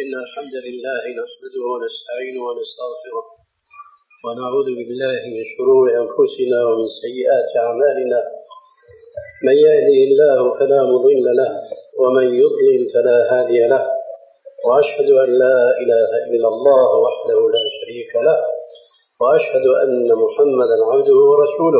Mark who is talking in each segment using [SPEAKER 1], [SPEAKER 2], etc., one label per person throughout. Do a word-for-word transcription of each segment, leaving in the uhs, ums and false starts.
[SPEAKER 1] إن الحمد لله نحمده ونستعينه ونستغفره ونعوذ بالله من شرور أنفسنا ومن سيئات أعمالنا. من يهده الله فلا مضل له ومن يضلل فلا هادي له، وأشهد أن لا إله إلا الله وحده لا شريك له، وأشهد أن محمدا عبده ورسوله.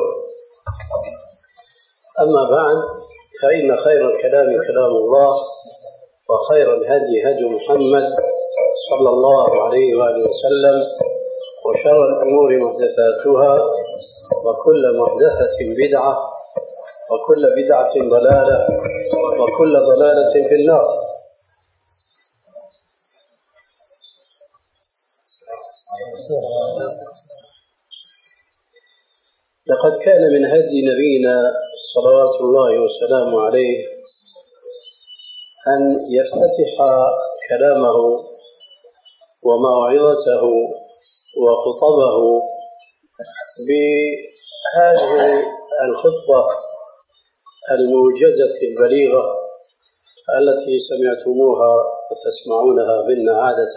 [SPEAKER 1] أما بعد، فإن خير الكلام كلام الله، وخير الهدي هدي محمد صلى الله عليه وآله وسلم، وشر الأمور محدثاتها، وكل محدثة بدعة، وكل بدعة ضلالة، وكل ضلالة في النار. لقد كان من هدي نبينا صلوات الله وسلامه عليه أن يفتتح كلامه وموعظته وخطبه بهذه الخطبة الموجزة البليغة التي سمعتموها وتسمعونها منا عادة،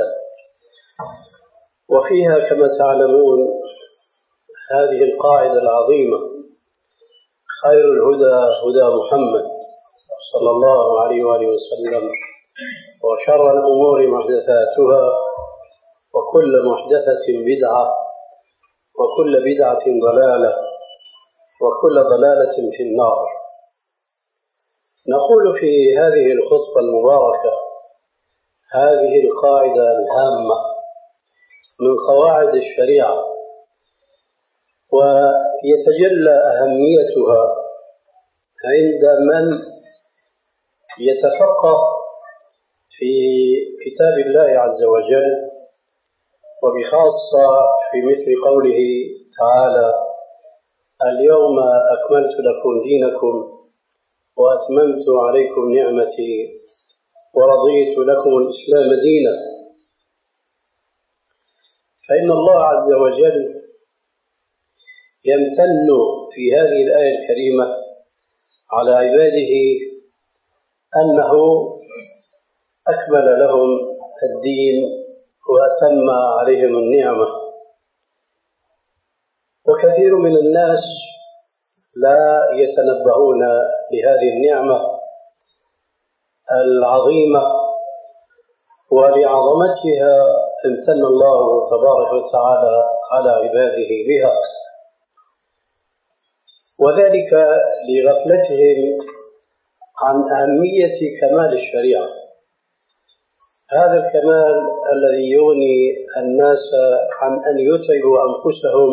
[SPEAKER 1] وفيها كما تعلمون هذه القاعدة العظيمة: خير الهدى هدى محمد صلى الله عليه وآله وسلم، وشر الأمور محدثاتها، وكل محدثة بدعة، وكل بدعة ضلالة، وكل ضلالة في النار. نقول في هذه الخطبة المباركة هذه القاعدة الهامة من قواعد الشريعة، ويتجلى أهميتها عند من يتفقه في كتاب الله عز وجل، وبخاصة في مثل قوله تعالى: اليوم أكملت لكم دينكم وأتممت عليكم نعمتي ورضيت لكم الإسلام دينا. فإن الله عز وجل يمتن في هذه الآية الكريمة على عباده أنه أكمل لهم الدين وأتم عليهم النعمة. وكثير من الناس لا يتنبهون لهذه النعمة العظيمة ولعظمتها امتن الله تبارك وتعالى على عباده بها، وذلك لغفلتهم عن أهمية كمال الشريعة، هذا الكمال الذي يغني الناس عن أن يتعبوا أنفسهم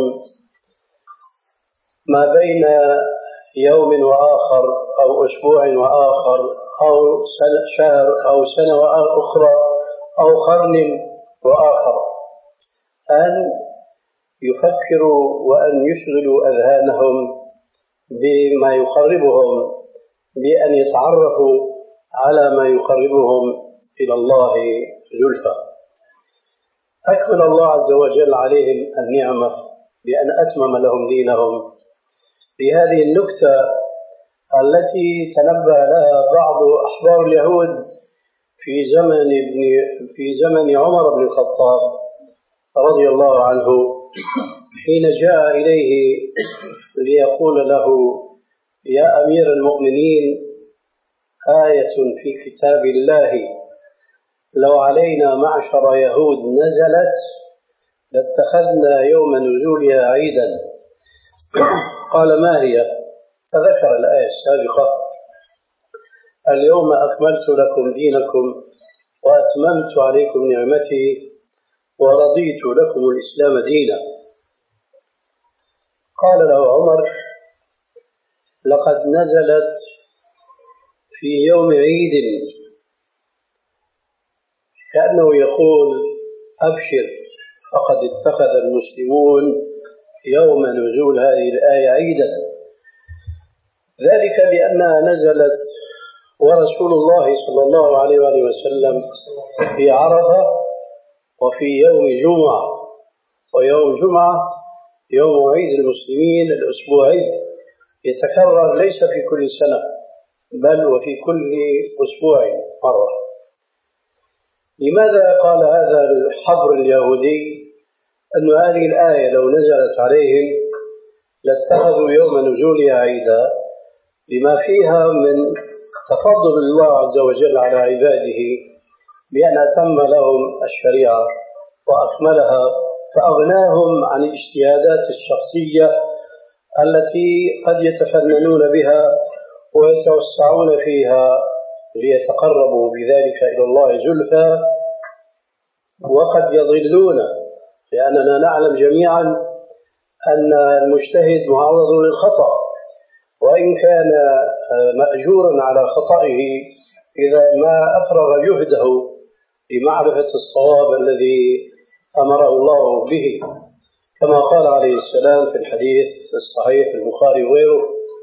[SPEAKER 1] ما بين يوم وآخر أو أسبوع وآخر أو شهر أو سنة أخرى أو قرن وآخر، أن يفكروا وأن يشغلوا أذهانهم بما يقربهم، بأن يتعرفوا على ما يقربهم إلى الله زلفى. أكمل الله عز وجل عليهم النعمة بأن أتمم لهم دينهم بهذه النكتة التي تنبه لها بعض أحبار اليهود في زمن ابن في زمن عمر بن الخطاب رضي الله عنه، حين جاء إليه ليقول له: يا أمير المؤمنين، آية في كتاب الله لو علينا معشر يهود نزلت لاتخذنا يوم نزولها عيدا. قال: ما هي؟ فذكر الآية السابقة: اليوم أكملت لكم دينكم وأتممت عليكم نعمتي ورضيت لكم الإسلام دينا. قال له عمر: لقد نزلت في يوم عيد، كأنه يقول: أبشر، فقد اتخذ المسلمون يوم نزول هذه الآية عيدا، ذلك لأنها نزلت ورسول الله صلى الله عليه وآله وسلم في عرفة وفي يوم جمعة، ويوم جمعة يوم عيد المسلمين الأسبوعي يتكرر ليس في كل سنة بل وفي كل أسبوع مرة. لماذا قال هذا الحبر اليهودي أن هذه الآية لو نزلت عليهم لاتخذوا يوم نزولها عيدا؟ لما فيها من تفضل الله عز وجل على عباده بأن أتم لهم الشريعة وأكملها، فأغناهم عن الاجتهادات الشخصية التي قد يتفننون بها ويتوسعون فيها ليتقربوا بذلك إلى الله زلفى، وقد يضلون، لأننا نعلم جميعا أن المجتهد معرض للخطأ، وإن كان مأجورا على خطئه إذا ما أفرغ جهده لمعرفة الصواب الذي أمره الله به، كما قال عليه السلام في الحديث الصحيح في البخاري وغيره: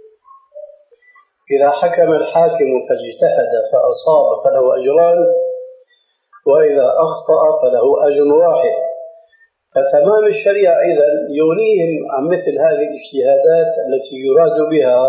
[SPEAKER 1] إذا حكم الحاكم فاجتهد فأصاب فله أجران، وإذا أخطأ فله أجر واحد. فتمام الشريعة إذن يغنيهم عن مثل هذه الاجتهادات التي يراد بها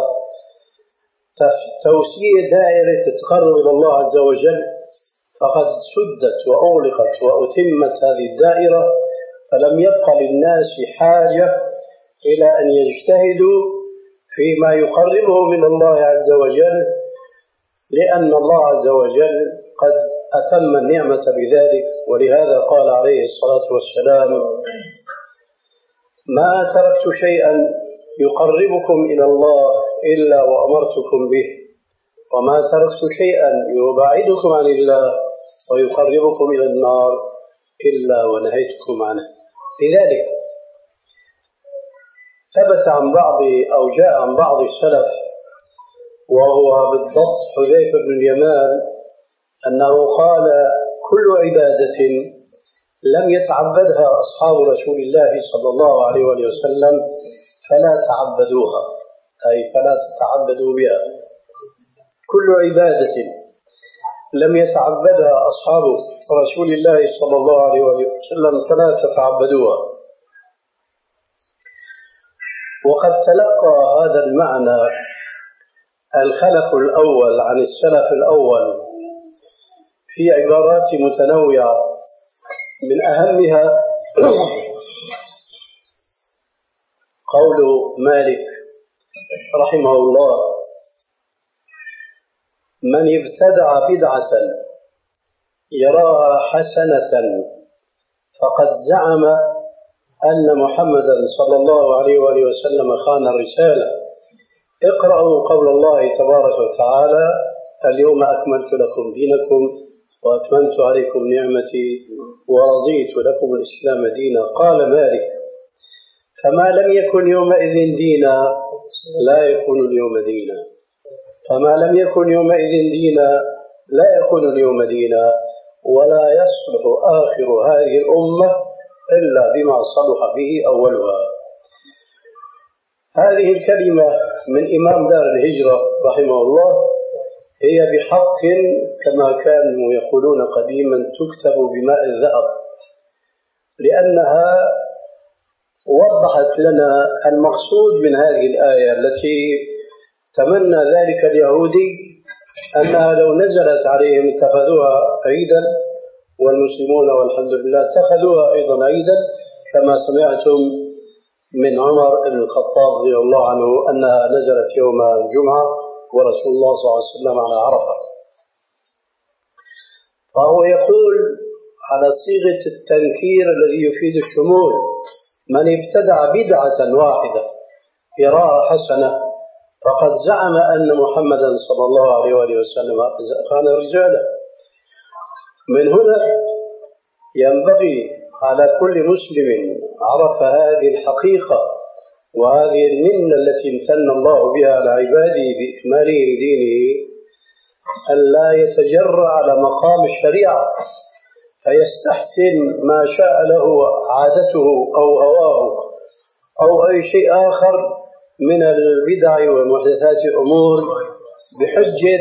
[SPEAKER 1] توسيع دائرة التقرب إلى الله عز وجل، فقد سدت وأغلقت وأتمت هذه الدائرة، فلم يبق للناس حاجة إلى أن يجتهدوا فيما يقربه من الله عز وجل، لأن الله عز وجل قد أتم النعمة بذلك. ولهذا قال عليه الصلاة والسلام: ما تركت شيئا يقربكم إلى الله إلا وأمرتكم به، وما تركت شيئا يبعدكم عن الله ويقربكم إلى النار إلا ونهيتكم عنه. لذلك ثبت عن بعض أو جاء عن بعض السلف، وهو بالضبط حذيفة بن اليمان، أنه قال: كل عبادة لم يتعبدها أصحاب رسول الله صلى الله عليه وسلم فلا تعبدوها، أي فلا تتعبدوا بها. كل عبادة لم يتعبدها أصحاب رسول الله صلى الله عليه وسلم فلا تتعبدوها. وقد تلقى هذا المعنى الخلف الأول عن السلف الأول في عبارات متنوعة، من أهمها قول مالك رحمه الله: من ابتدع بدعة يراها حسنة فقد زعم أن محمدا صلى الله عليه وآله وسلم خان الرسالة. اقرأوا قول الله تبارك وتعالى: اليوم أكملت لكم دينكم وأتممت عليكم نعمتي ورضيت لكم الإسلام دينا. قال مالك: فما لم يكن يومئذ دينا لا يكون اليوم دينا، فما لم يكن يومئذ دينا لا يكون اليوم دينا، ولا يصلح آخر هذه الأمة إلا بما صلح به أولها. هذه الكلمة من إمام دار الهجرة رحمه الله هي بحق كما كانوا يقولون قديما تكتب بماء الذهب، لأنها وضحت لنا المقصود من هذه الآية التي تمنى ذلك اليهودي أنها لو نزلت عليهم اتخذوها عيدا، والمسلمون والحمد لله اتخذوها أيضا عيدا، كما سمعتم من عمر بن الخطاب رضي الله عنه أنها نزلت يوم الجمعة ورسول الله صلى الله عليه وسلم على عرفة. فهو يقول على صيغة التنكير الذي يفيد الشمول: من ابتدع بدعة واحدة يراها حسنة فقد زعم أن محمدا صلى الله عليه وآله وسلم خان الرسالة. من هنا ينبغي على كل مسلم عرف هذه الحقيقة وهذه المنة التي امتن الله بها على عباده بإكماله دينه أن لا يتجرأ على مقام الشريعة فيستحسن ما شاء له عادته أو هواه أو أي شيء آخر من البدع ومحدثات الأمور بحجة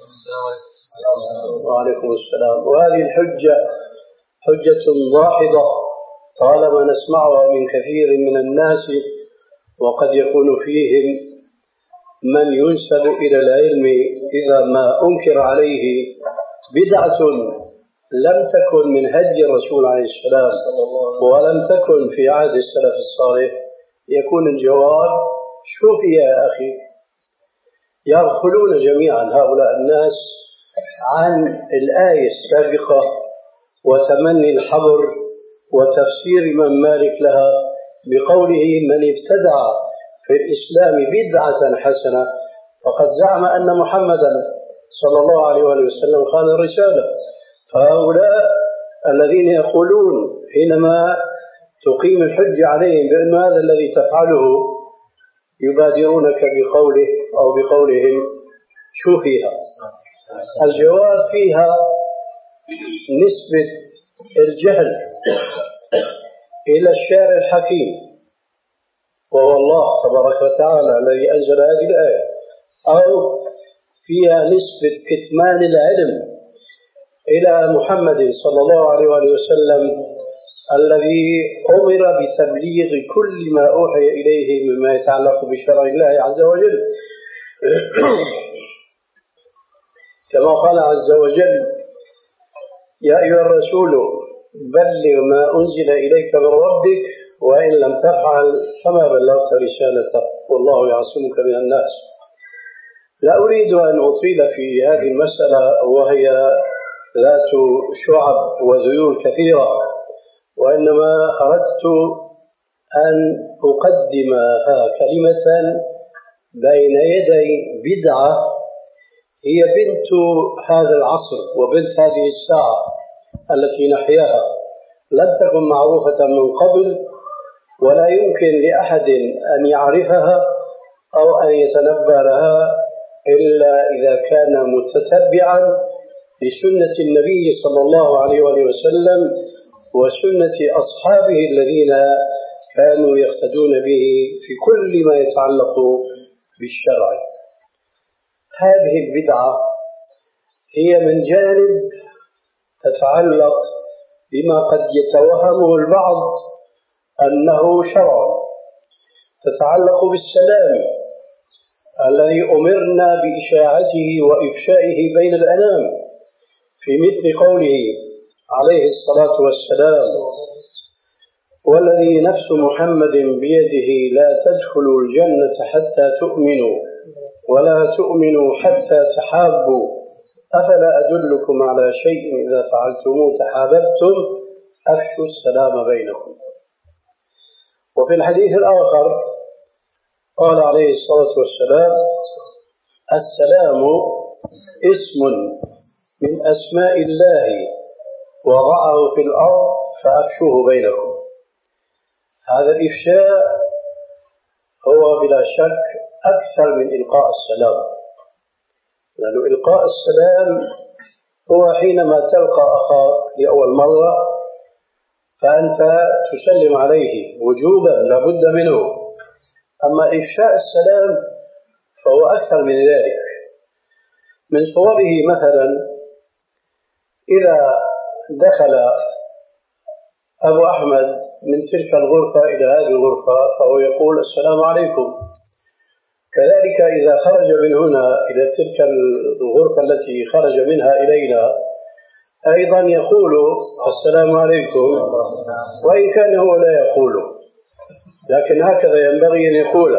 [SPEAKER 1] وعليكم السلام. وهذه الحجة حجة ضاحضة طالما نسمعها من كثير من الناس، وقد يكون فيهم من ينسب إلى العلم إذا ما أنكر عليه بدعة لم تكن من هدي الرسول عليه السلام ولم تكن في عهد السلف الصالح، يكون الجواب: شوف يا أخي، يغفلون جميعا هؤلاء الناس عن الآية السابقة وتمني الحبر وتفسير من مالك لها بقوله: من ابتدع في الإسلام بدعة حسنة فقد زعم أن محمدا صلى الله عليه وسلم خان الرسالة. فهؤلاء الذين يقولون حينما تقيم الحج عليهم بأن هذا الذي تفعله يبادرونك بقوله أو بقولهم: شو فيها؟ الجواب فيها نسبة الجهل إلى الشارع الحكيم وهو الله تبارك وتعالى الذي أنزل هذه الآية، أو فيها نسبة كتمان العلم إلى محمد صلى الله عليه وسلم الذي أمر بتبليغ كل ما أوحي إليه مما يتعلق بشرع الله عز وجل. كما قال عز وجل: يا أيها الرسول بلغ ما أنزل إليك من ربك وإن لم تفعل فما بلغت رسالته والله يعصمك من الناس. لا أريد أن أطيل في هذه المسألة وهي ذات شعب وذيول كثيرة، وإنما أردت أن أقدمها كلمة بين يدي بدعة هي بنت هذا العصر وبنت هذه الساعة التي نحياها، لم تكن معروفة من قبل ولا يمكن لأحد أن يعرفها أو أن يتنبأ لها إلا إذا كان متتبعا لسنة النبي صلى الله عليه وسلم وسنة أصحابه الذين كانوا يقتدون به في كل ما يتعلق بالشرع. هذه البدعة هي من جانب تتعلق بما قد يتوهمه البعض أنه شرع، تتعلق بالسلام الذي أمرنا بإشاعته وإفشائه بين الأنام، في مثل قوله عليه الصلاة والسلام: والذي نفس محمد بيده لا تدخلوا الجنة حتى تؤمنوا ولا تؤمنوا حتى تحابوا أفلا أدلكم على شيء إذا فعلتموه تحاببتم أفشوا السلام بينكم. وفي الحديث الآخر قال عليه الصلاة والسلام: السلام اسم من أسماء الله وضعه في الأرض فأفشوه بينكم. هذا الإفشاء هو بلا شك أكثر من إلقاء السلام، لأن إلقاء السلام هو حينما تلقى أخاك لأول مرة فأنت تسلم عليه وجوبا لا بد منه، أما إفشاء السلام فهو أكثر من ذلك. من صوره مثلا إذا دخل أبو أحمد من تلك الغرفة إلى هذه الغرفة فهو يقول: السلام عليكم. كذلك إذا خرج من هنا إلى تلك الغرفة التي خرج منها إلينا أيضا يقول: السلام عليكم، وإن كان هو لا يقوله، لكن هكذا ينبغي أن يقول،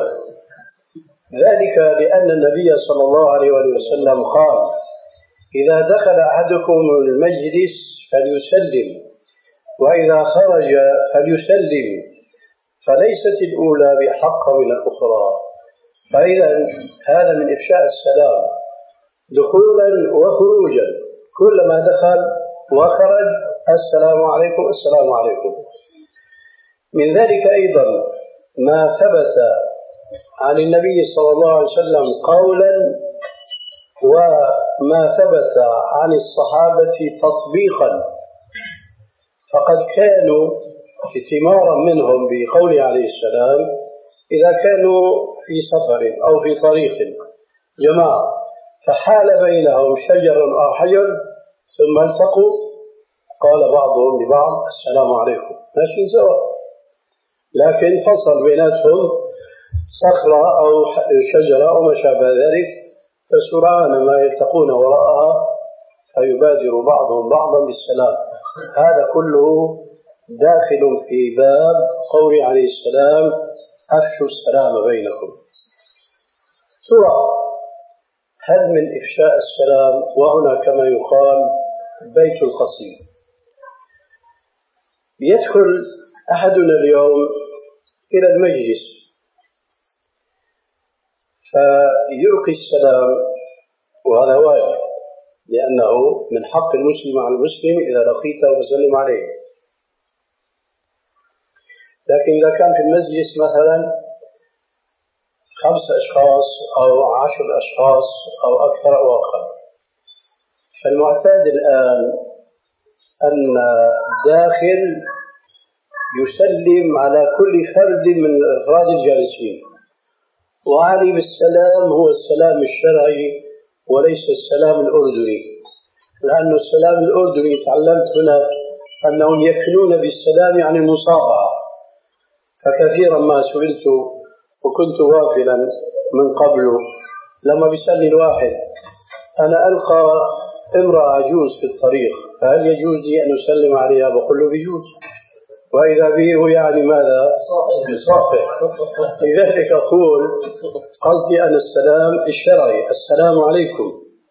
[SPEAKER 1] ذلك لأن النبي صلى الله عليه وسلم قال: إذا دخل أحدكم المجلس فليسلم وإذا خرج فليسلم، فليست الأولى بحق من الأخرى. فإذا هذا من إفشاء السلام دخولا وخروجا، كلما دخل وخرج السلام عليكم السلام عليكم. من ذلك أيضا ما ثبت عن النبي صلى الله عليه وسلم قولا وما ثبت عن الصحابة تطبيقا، فقد كانوا اتمارا منهم بقوله عليه السلام إذا كانوا في سفر أو في طريق جماعة فحال بينهم شجر أو حجر ثم التقوا قال بعضهم لبعض: السلام عليكم، ماشي سوا، لكن فصل بيناتهم صخرة أو شجرة أو ما شابه ذلك، فسرعان ما يلتقون وراءها فيبادر بعضهم بعضا بالسلام. هذا كله داخل في باب قول عليه السلام أفشوا السلام بينكم. ترى هل من إفشاء السلام وهنا كما يقال بيت القصيد؟ يدخل أحدنا اليوم إلى المجلس فيلقي السلام، وهذا واجب لأنه من حق المسلم على المسلم إذا لقيته فسلم عليه. لكن إذا كان في المجلس مثلا خمس أشخاص أو عشر أشخاص أو أكثر أو أقل، فالمعتاد الآن أن داخل يسلم على كل فرد من أفراد الجالسين، وعلي بالسلام هو السلام الشرعي وليس السلام الأردني، لأن السلام الأردني تعلمت هنا أنهم يكنون بالسلام عن المصافحة. فكثيرا ما سئلت وكنت غافلا من قبل لما بيسألني الواحد أنا ألقى امرأة عجوز في الطريق فهل يجوز لي أن أسلم عليها؟ بقول له بيجوز، وإذا به يعني ماذا؟ يصافح. لذلك أقول قصدي أن السلام الشرعي السلام عليكم.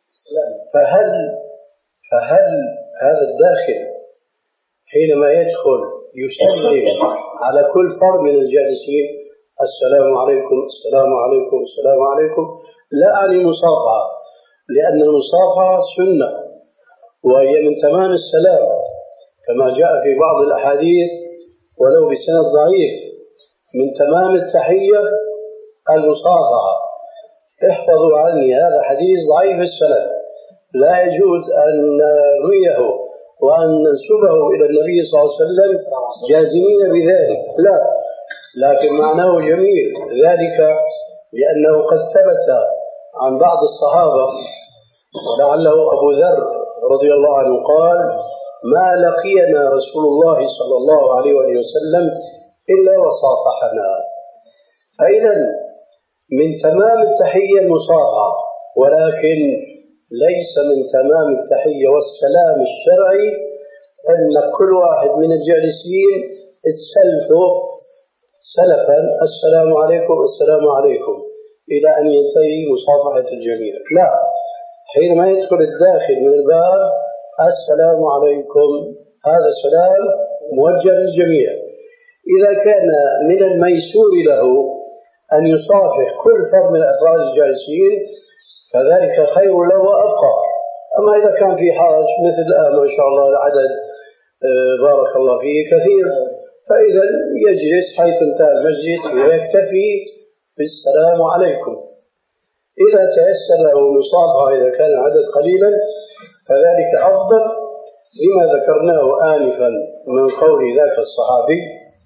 [SPEAKER 1] فهل فهل هذا الداخل حينما يدخل يسلم على كل فرد من الجالسين السلام عليكم السلام عليكم السلام عليكم؟ لا أعني مصافحة، لأن المصافحة سنة وهي من تمام السلام كما جاء في بعض الأحاديث ولو بسند ضعيف من تمام التحية المصافحة. احفظوا عني هذا حديث ضعيف السند لا يجوز أن نرويه وأن ننسبه إلى النبي صلى الله عليه وسلم جازمين بذلك، لا، لكن معناه جميل، ذلك لأنه قد ثبت عن بعض الصحابة ولعله أبو ذر رضي الله عنه قال ما لقينا رسول الله صلى الله عليه وسلم إلا وصافحنا. فإذا من تمام التحية المصافحة، ولكن ليس من تمام التحية والسلام الشرعي أن كل واحد من الجالسين اتسلفوا سلفا السلام عليكم السلام عليكم إلى أن ينتهي مصافحة الجميع. لا، حينما يدخل الداخل من الباب السلام عليكم هذا السلام موجه للجميع. إذا كان من الميسور له أن يصافح كل فرد من أفراد الجالسين فذلك خير له وأبقى. أما إذا كان في حرج مثل الآن ما شاء الله العدد بارك الله فيه كثير، فإذا يجلس حيث انتهى المجلس ويكتفي بالسلام عليكم. إذا تيسر له المصافحة إذا كان العدد قليلا فذلك أفضل لما ذكرناه آنفا من قول ذاك الصحابي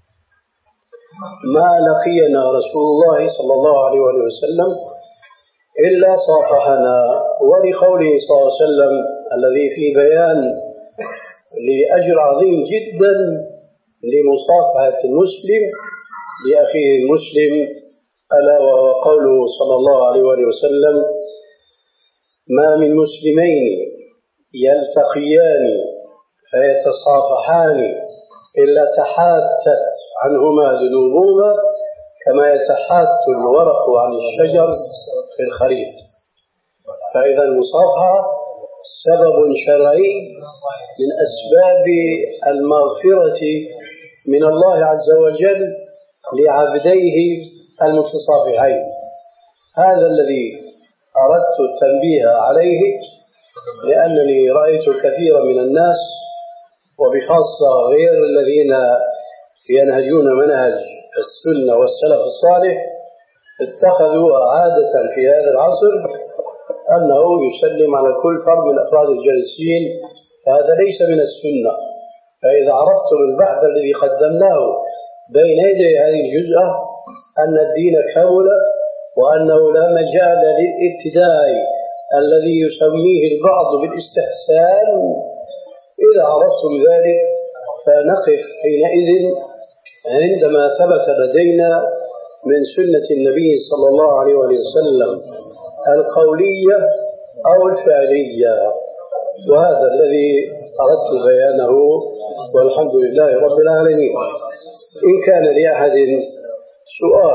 [SPEAKER 1] ما لقينا رسول الله صلى الله عليه وسلم إلا صافحنا، ولقوله صلى الله عليه وسلم الذي في بيان لأجر عظيم جدا لمصافحة المسلم لأخيه المسلم، ألا وهو قوله صلى الله عليه وسلم ما من مسلمين يلتقيان فيتصافحان إلا تحاتت عنهما ذنوبهما كما يتحات الورق عن الشجر في الخريف. فإذا المصافحة سبب شرعي من أسباب المغفرة من الله عز وجل لعبديه المتصافحين. هذا الذي أردت التنبيه عليه، لأنني رأيت كثيرا من الناس وبخاصة غير الذين ينهجون منهج السنة والسلف الصالح اتخذوا عادة في هذا العصر أنه يسلم على كل فرد من أفراد الجالسين، فهذا ليس من السنة. فإذا عرفتم البحث الذي قدمناه بين يدي هذه الجزءة أن الدين كامل وأنه لا مجال للابتداء الذي يسميه البعض بالاستحسان، إذا عرفتم ذلك فنقف حينئذ عندما ثبت لدينا من سنة النبي صلى الله عليه وسلم القولية أو الفعلية. وهذا الذي أردت بيانه، والحمد لله رب العالمين. إن كان لأحد سؤال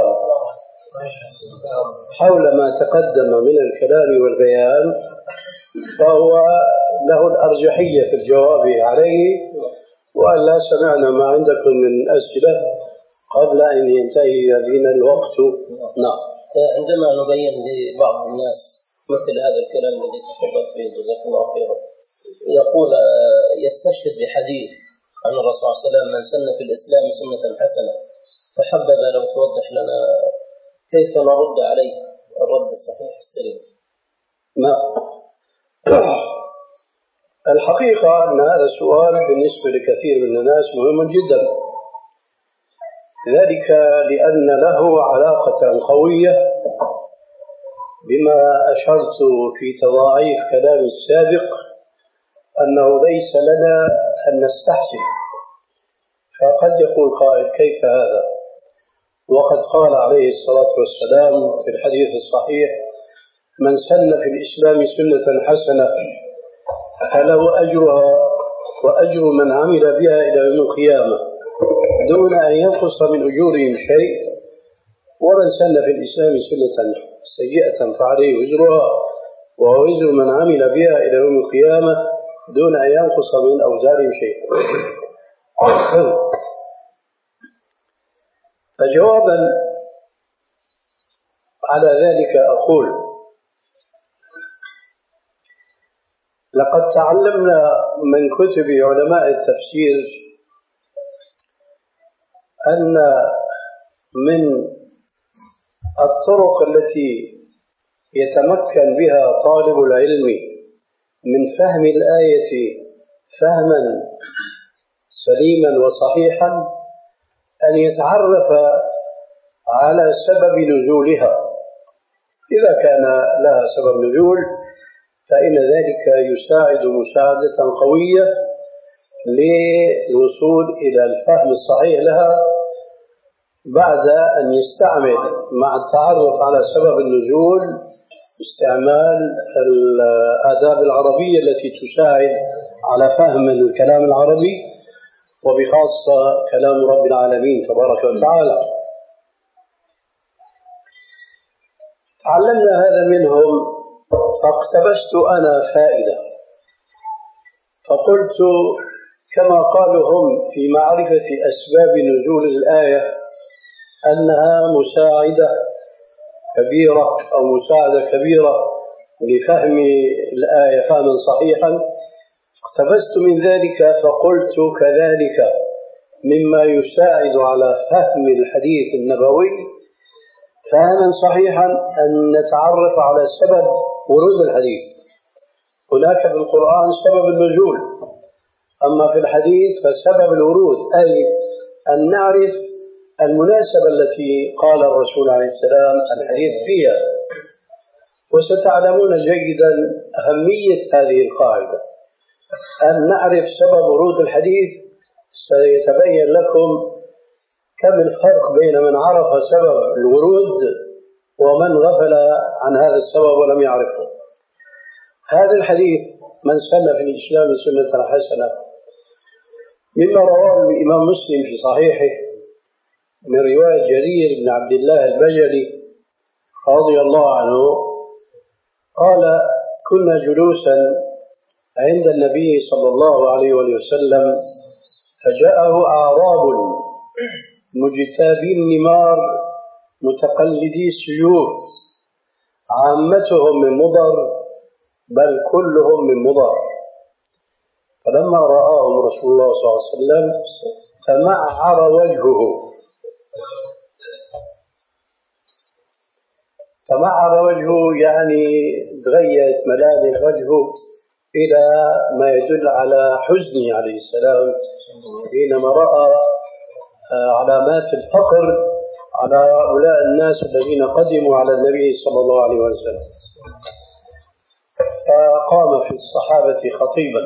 [SPEAKER 1] حول ما تقدم من الكلام والبيان فهو له الأرجحية في الجواب عليه، وألا سمعنا ما عندكم من أسئلة قبل أن ينتهي بنا الوقت. نعم.
[SPEAKER 2] عندما نبين لبعض الناس مثل هذا الكلام الذي تفضلت فيه جزاك الله خيرا، يقول يستشهد بحديث عن الرسول صلى الله عليه وسلم من سن في الإسلام سنة حسنة، فحبذا لو توضح لنا كيف نرد عليه الرد الصحيح السليم.
[SPEAKER 1] نعم. الحقيقة أن هذا السؤال بالنسبة لكثير من الناس مهم جدا، ذلك لأن له علاقة قوية بما أشرت في تضاعيف كلام السابق، أنه ليس لنا أن نستحسن. فقد يقول قائل كيف هذا وقد قال عليه الصلاة والسلام في الحديث الصحيح من سن في الإسلام سنة حسنة فله أجرها وأجر من عمل بها إلى يوم القيامة دون أن ينقص من أجورهم شيء، ومن سن في الإسلام سنة سيئة فعليه وزرها ووزر من عمل بها إلى يوم القيامة دون أن ينقص من أوزارهم شيء. فجوابا على ذلك أقول لقد تعلمنا من كتب علماء التفسير أن من الطرق التي يتمكن بها طالب العلم من فهم الآية فهما سليما وصحيحا أن يتعرف على سبب نزولها. إذا كان لها سبب نزول فإن ذلك يساعد مساعدة قوية للوصول إلى الفهم الصحيح لها، بعد أن يستعمل مع التعرف على سبب النزول استعمال الآداب العربية التي تساعد على فهم الكلام العربي وبخاصة كلام رب العالمين تبارك وتعالى. تعلمنا هذا منهم، فاقتبست أنا فائدة فقلت كما قالوا هم في معرفة أسباب نزول الآية أنها مساعدة كبيرة أو مساعدة كبيرة لفهم الآية فهما صحيحا، اقتبست من ذلك فقلت كذلك مما يساعد على فهم الحديث النبوي فهما صحيحا أن نتعرف على سبب ورود الحديث. هناك في القرآن سبب النزول، أما في الحديث فسبب الورود، أي أن نعرف المناسبة التي قال الرسول عليه السلام الحديث فيها. وستعلمون جيدا أهمية هذه القاعدة، أن نعرف سبب ورود الحديث سيتبين لكم كم الفرق بين من عرف سبب الورود ومن غفل عن هذا السبب ولم يعرفه. هذا الحديث من سن في الإسلام سنة حسنة مما رواه الإمام مسلم في صحيحه من رواية جرير بن عبد الله البجلي رضي الله عنه قال كنا جلوسا عند النبي صلى الله عليه وسلم فجاءه أعراب مجتابي النمار متقلدي السيوف عامتهم من مضر بل كلهم من مضر، فلما رآهم رسول الله صلى الله عليه وسلم تمعر وجهه تمعر وجهه يعني تغيرت ملامح وجهه إلى ما يدل على حزنه عليه السلام حينما رأى علامات الفقر على هؤلاء الناس الذين قدموا على النبي صلى الله عليه وسلم. فقام في الصحابة خطيبا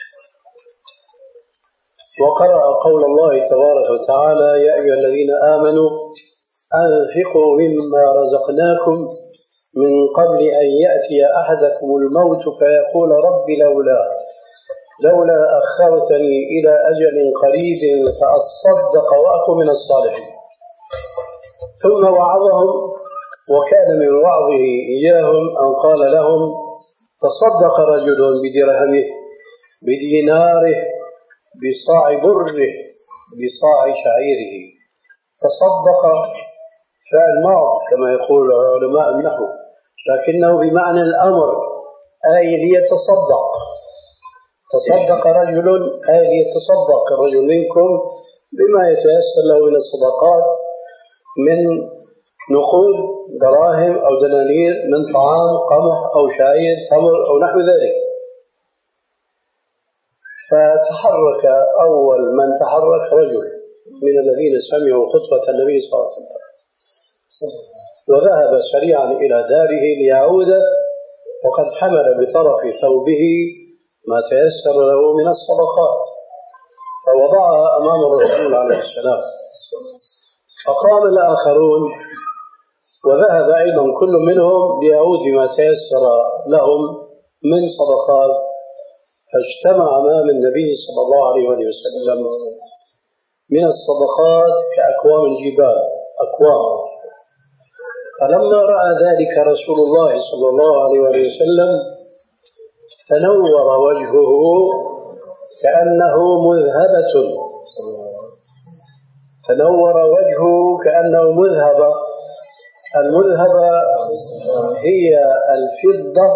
[SPEAKER 1] وقرأ قول الله تبارك وتعالى يا أيها الذين آمنوا أنفقوا مما رزقناكم من قبل أن يأتي أحدكم الموت فيقول رب لولا لولا أخرتني إلى أجل قريب فأصدق وأكن من الصالحين. ثم وعظهم، وكان من وعظه إياهم أن قال لهم: تصدق رجل بدرهمه بديناره بصاع بره بصاع شعيره. تصدق فعل ماض كما يقول علماء النحو، لكنه بمعنى الأمر، أي ليتصدق. تصدق رجل أي ليتصدق الرجل منكم بما يتيسر له من الصدقات من نقود دراهم أو دنانير، من طعام قمح أو شعير تمر أو نحو ذلك. فتحرك أول من تحرك رجل من الذين سمعوا خطبة النبي صلى الله عليه وسلم، وذهب سريعا إلى داره ليعود، وقد حمل بطرف ثوبه ما تيسر له من الصدقات، فوضعها أمام الرسول عليه السلام. فقام الآخرون وذهب أيضا كل منهم ليعود بما تيسر لهم من صدقات، فاجتمع أمام النبي صلى الله عليه وسلم من الصدقات كأكوام الجبال، أكوام. فلما رأى ذلك رسول الله صلى الله عليه وسلم تنور وجهه كأنه مذهبة، تنور وجهه كأنه مذهبة. المذهبة هي الفضة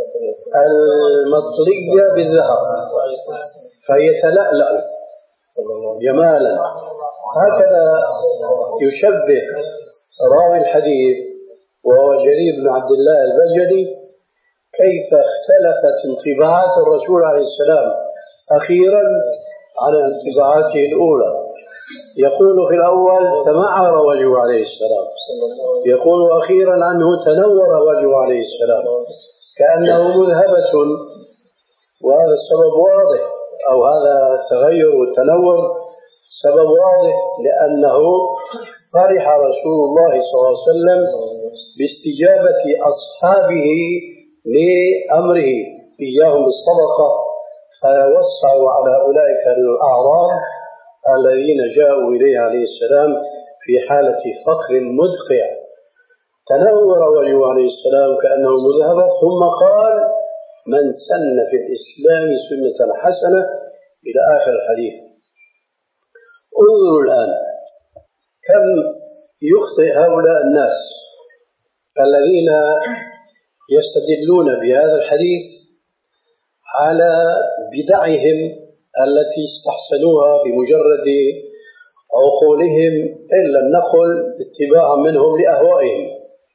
[SPEAKER 1] المطلية بالذهب، فهي تلألأ جمالا. هكذا يشبه راوي الحديث وهو جرير بن عبد الله البجلي كيف اختلفت انطباعات الرسول عليه السلام أخيرا على انطباعاته الأولى. يقول في الأول تمعر وجهه عليه السلام، يقول أخيرا عنه تنور وجهه عليه السلام كأنه مذهبة. وهذا السبب واضح، أو هذا التغير والتنور سبب واضح، لأنه فرح رسول الله صلى الله عليه وسلم باستجابة أصحابه لأمره إياهم بالصدقة، فوسعوا على أولئك الأعراب الذين جاءوا إليه عليه السلام في حالة فقر مدقع. تنور وجهه عليه السلام كأنه مذهبة، ثم قال: من سن في الإسلام سنة حسنة، إلى آخر الحديث. انظروا الآن كم يخطئ هؤلاء الناس الذين يستدلون بهذا الحديث على بدعهم التي استحسنوها بمجرد عقولهم، إن لم نقل اتباعا منهم لأهوائهم.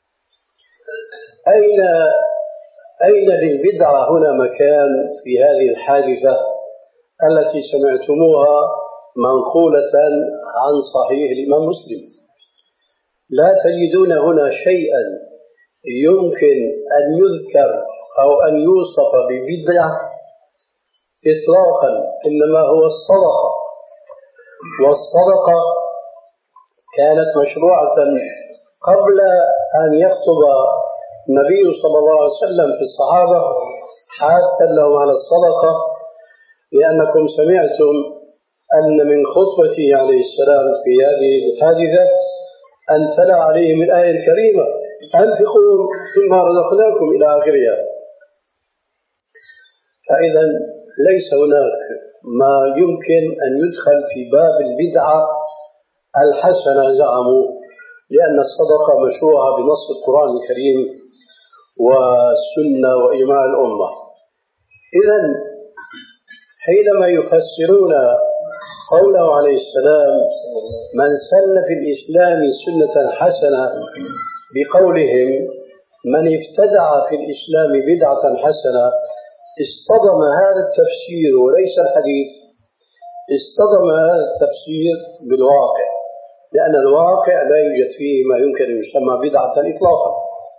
[SPEAKER 1] أين أين للبدعة هنا مكان في هذه الحادثة التي سمعتموها منقولة عن صحيح الإمام مسلم؟ لا تجدون هنا شيئا يمكن أن يذكر أو أن يوصف ببدعة إطلاقا، إنما هو الصدقة. والصدقة كانت مشروعة قبل أن يخطب النبي صلى الله عليه وسلم في الصحابة حاثا لهم على الصدقة، لأنكم سمعتم أن من خطبته عليه السلام في هذه الحادثة أن تلا عليهم الآية الكريمة: أنفقوا مما رزقناكم إلى آخرها. فإذا ليس هناك ما يمكن أن يدخل في باب البدعة الحسنة زعموا، لأن الصدقة مشروعة بنص القرآن الكريم والسنة وإجماع الأمة. إذن حينما يفسرون قوله عليه السلام من سن في الإسلام سنة حسنة بقولهم من ابتدع في الإسلام بدعة حسنة، اصطدم هذا التفسير وليس الحديث، اصطدم هذا التفسير بالواقع، لأن الواقع لا يوجد فيه ما يمكن أن يسمى بدعة إطلاقا.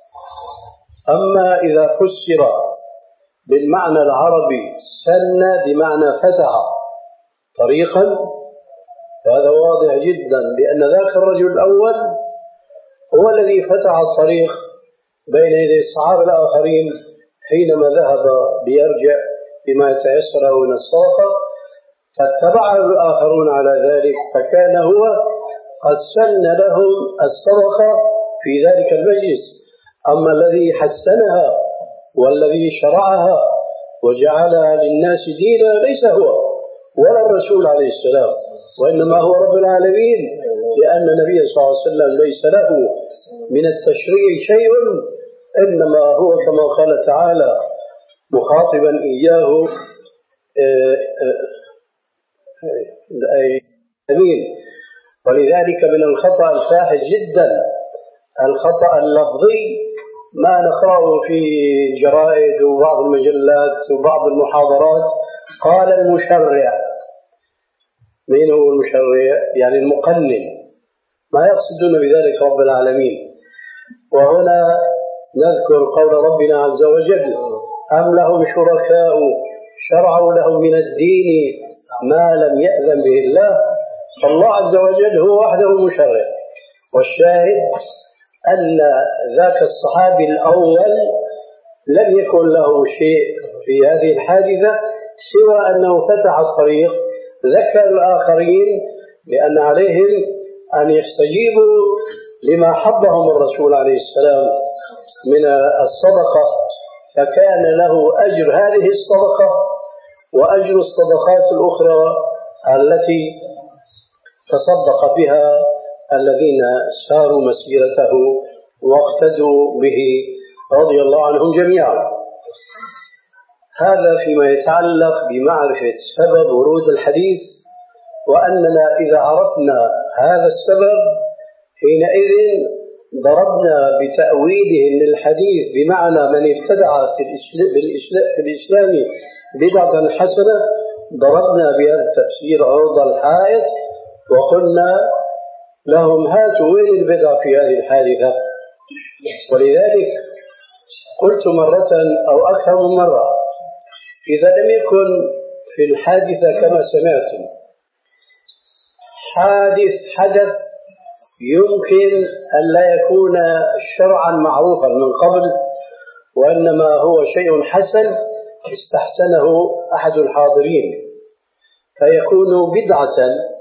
[SPEAKER 1] أما إذا فسر بالمعنى العربي سن بمعنى فتح طريقا، فهذا واضح جدا، لأن ذاك الرجل الأول هو الذي فتح الطريق بين يدي الصحابة الآخرين حينما ذهب ليرجع بما يتيسر من الصدقة، فاتبعه الآخرون على ذلك، فكان هو قد سن لهم الصدقة في ذلك المجلس. أما الذي حسنها والذي شرعها وجعلها للناس دينا ليس هو ولا الرسول عليه السلام، وإنما هو رب العالمين، لأن النبي صلى الله عليه وسلم ليس له من التشريع شيء، إنما هو كما قال تعالى مخاطبا إياه أمين. ولذلك من الخطأ الفاحش جدا الخطأ اللفظي ما نقرأه في الجرائد وبعض المجلات وبعض المحاضرات، قال المشرع. من هو المشرع؟ يعني المقنن، ما يقصدون بذلك رب العالمين. وهنا نذكر قول ربنا عز وجل: أم لهم شركاء شرعوا لهم من الدين ما لم يأذن به الله. فالله عز وجل هو وحده المشرع. والشاهد أن ذاك الصحابي الأول لم يكن له شيء في هذه الحادثة سوى أنه فتح الطريق، ذكر الآخرين بأن عليهم أن يستجيبوا لما حضهم الرسول عليه السلام من الصدقة، فكان له أجر هذه الصدقة وأجر الصدقات الأخرى التي تصدق بها الذين ساروا مسيرته واقتدوا به رضي الله عنهم جميعا. هذا فيما يتعلق بمعرفة سبب ورود الحديث، وأننا إذا عرفنا هذا السبب حينئذ ضربنا بتأويله للحديث بمعنى من ابتدع في الإسلام بدعة حسنة، ضربنا بهذا التفسير عرض الحائط وقلنا لهم هاتوا وين البدع في هذه الحادثة. ولذلك قلت مرة أو أكثر من مرة: إذا لم يكن في الحادثة كما سمعتم حادث حدث يمكن أن لا يكون شرعا معروفا من قبل، وإنما هو شيء حسن استحسنه أحد الحاضرين فيكون بدعة،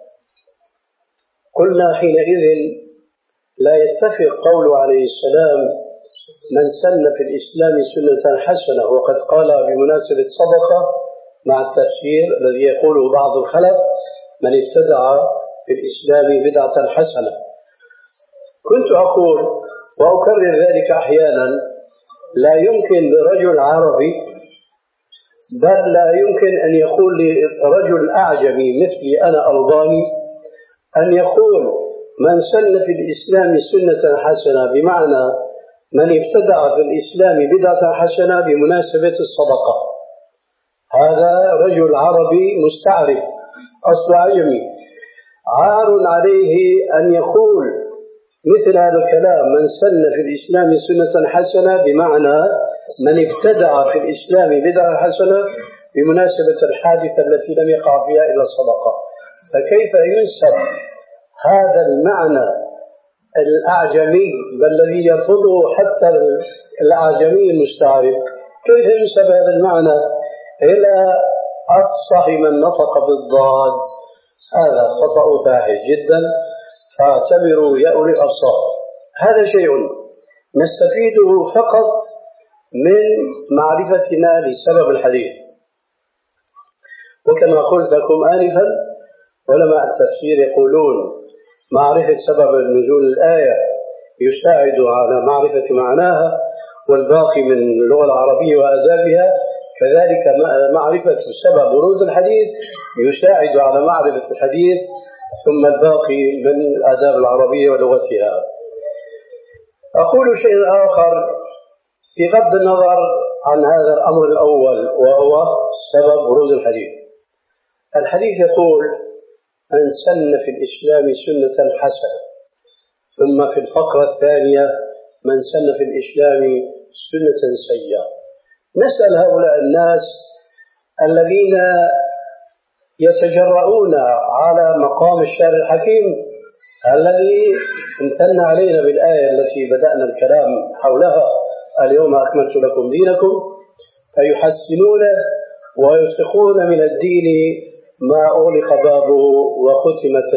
[SPEAKER 1] قلنا حينئذ لا يتفق قول عليه السلام من سن في الإسلام سنة حسنة، وقد قال بمناسبة صدقة مع التفسير الذي يقوله بعض الخلف من ابتدع في الإسلام بدعة حسنة. كنت أقول وأكرر ذلك أحيانا: لا يمكن لرجل عربي، بل لا يمكن أن يقول لرجل أعجمي مثلي أنا ألباني أن يقول من سن في الإسلام سنة حسنة بمعنى من ابتدع في الإسلام بدعة حسنة بمناسبة الصدقة. هذا رجل عربي مستعرب أصل عجمي، عار عليه أن يقول مثل هذا الكلام: من سن في الإسلام سنة حسنة بمعنى من ابتدع في الإسلام بدعة حسنة بمناسبة الحادثة التي لم يقع فيها إلا الصدقة. فكيف ينسب هذا المعنى الأعجمي بل الذي يرفضه حتى الأعجمي المستعرب، كيف ينسب هذا المعنى إلى أفصح من نطق بالضاد؟ هذا خطأ فاحش جدا، فاعتبروا يا أولي الأبصار. هذا شيء نستفيده فقط من معرفتنا لسبب الحديث. وكما قلت لكم آنفا علماء التفسير يقولون معرفة سبب نزول الآية يساعد على معرفة معناها، والباقي من اللغة العربية وآدابها، كذلك معرفة سبب ورود الحديث يساعد على معرفة الحديث، ثم الباقي من الآداب العربية ولغتها. أقول شيء آخر بغض النظر عن هذا الأمر الأول، وهو سبب ورود الحديث. الحديث يقول: من سن في الإسلام سنة حسنة، ثم في الفقرة الثانية: من سن في الإسلام سنة سيئة. نسأل هؤلاء الناس الذين يتجرؤون على مقام الشارع الحكيم الذي امتن علينا بالآية التي بدأنا الكلام حولها: اليوم أكملت لكم دينكم، فيحسنون ويفسخون من الدين ما أغلق بابه وختمت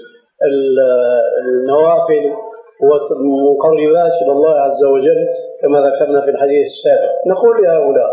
[SPEAKER 1] النوافل والمقربات إلى الله عز وجل كما ذكرنا في الحديث السابق. نقول لهؤلاء: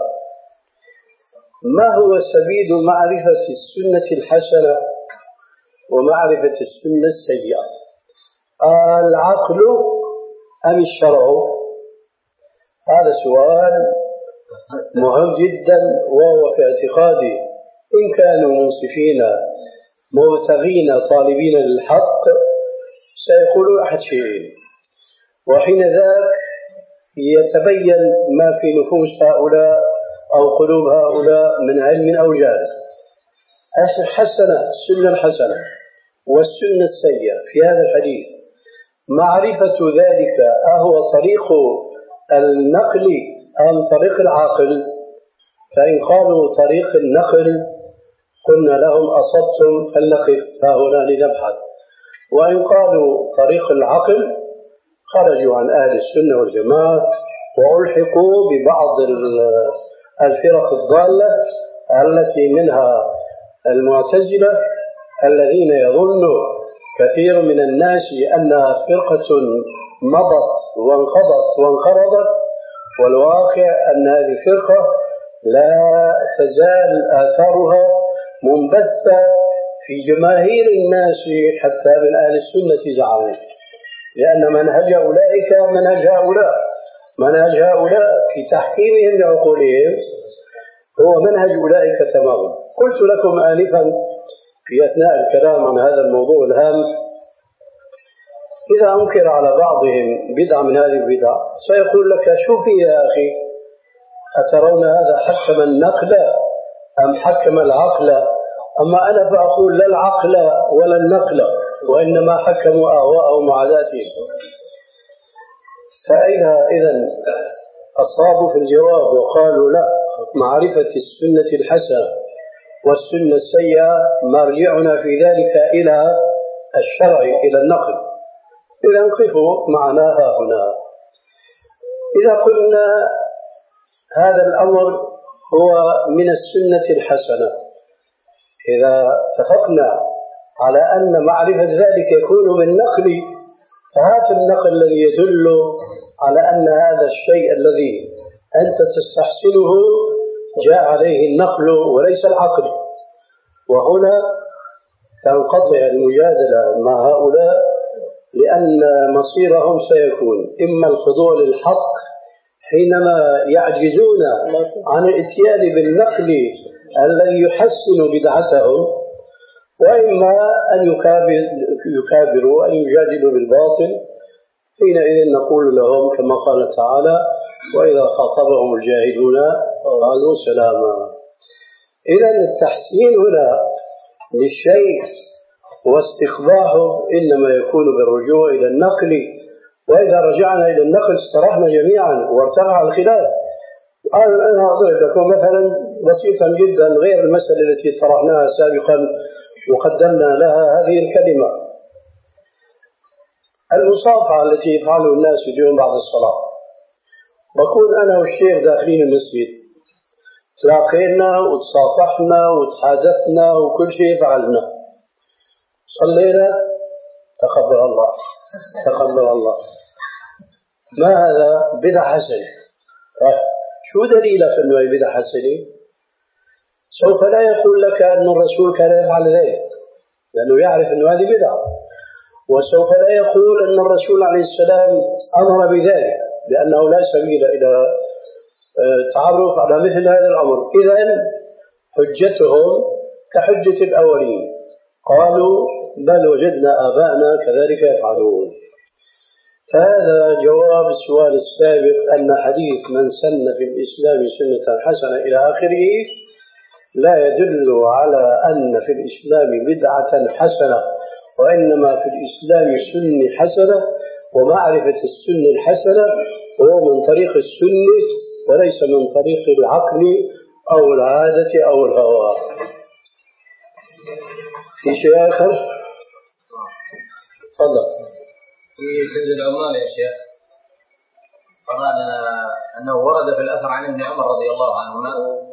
[SPEAKER 1] ما هو سبيل معرفة السنة الحسنة ومعرفة السنة السيئة؟ العقل أم الشرع؟ هذا سؤال مهم جدا، وهو في اعتقادي إن كانوا منصفين مبتغين طالبين للحق سيقولوا أحد شيئين، وحين ذاك يتبين ما في نفوس هؤلاء أو قلوب هؤلاء من علم أو جهل. الحسنة، السنة الحسنة والسنة السيئة في هذا الحديث معرفة ذلك أهو طريق النقل أم طريق العقل؟ فإن قالوا طريق النقل قلنا لهم أصبتم فلنقف هنا لنبحث، وإن قالوا طريق العقل خرجوا عن أهل السنة والجماعة وألحقوا ببعض الفرق الضالة التي منها المعتزلة الذين يظن كثير من الناس أنها فرقة مضت وانقضت وانقرضت، والواقع أن هذه الفرقة لا تزال آثارها منبثة في جماهير الناس حتى من أهل السنة زعموا، لأن منهج أولئك منهج هؤلاء منهج هؤلاء في تحكيمهم لعقولهم هو منهج أولئك تماما. قلت لكم آنفا في أثناء الكلام عن هذا الموضوع الهام: إذا أنكر على بعضهم بدعة من هذه البدع سيقول لك: شوفي يا أخي، أترون هذا حكم النقل أم حكم العقل؟ أما أنا فأقول لا العقل ولا النقل، وإنما حكموا أهواءهم وعاداتهم. فإذا إذن أصابوا في الجواب وقالوا لا، معرفة السنة الحسنة والسنة السيئة مرجعنا في ذلك إلى الشرع، إلى النقل. إذا انقفوا معناها هنا. إذا قلنا هذا الأمر هو من السنة الحسنة، إذا اتفقنا على أن معرفة ذلك يكون بالنقل، فهات النقل الذي يدل على أن هذا الشيء الذي أنت تستحسنه جاء عليه النقل وليس العقل. وهنا تنقطع المجادلة مع هؤلاء، لأن مصيرهم سيكون إما الخضوع للحق حينما يعجزون عن الاتيان بالنقل الذي يحسن بدعتهم، وإما أن يكابروا وأن يجادلوا بالباطل. حينئذ نقول لهم كما قال تعالى: وإذا خاطبهم الجاهلون قالوا سلاما. إذا التحسين هنا للشيء واستقباحه إنما يكون بالرجوع إلى النقل، وإذا رجعنا إلى النقل استرحنا جميعا وارتفع الخلاف. أنا أضرب لكم مثلا بسيطا جدا غير المسألة التي طرحناها سابقا وقدمنا لها هذه الكلمة: المصافحة التي يفعله الناس اليوم بعد الصلاة. بكون أنا والشيخ داخلين المسجد، تلاقينا وتصافحنا وتحادثنا وكل شيء فعلنا، صلينا، تقبل الله تقبل الله. ما هذا؟ بدعة حسنة. شو دليلك أنه هي بدعة حسنة؟ سوف لا يقول لك أن الرسول كان يفعل ذلك لأنه يعرف أن هذه بدعة، وسوف لا يقول أن الرسول عليه السلام أمر بذلك لأنه لا سبيل إلى تعرف على مثل هذا الأمر. إذن حجتهم كحجة الأولين، قالوا بل وجدنا آباءنا كذلك يفعلون. فهذا جواب السؤال السابق أن حديث من سن في الإسلام سنة حسنة إلى آخره لا يدل على أن في الإسلام بدعة حسنة، وإنما في الإسلام سنة حسنة، ومعرفة السنة الحسنة هو من طريق السنة وليس من طريق العقل أو العادة أو الهوى. في شيء آخر؟ تفضل.
[SPEAKER 3] في كنز العمال يا شيخ قرأنا أنه ورد في الأثر عن ابن عمر رضي الله عنهما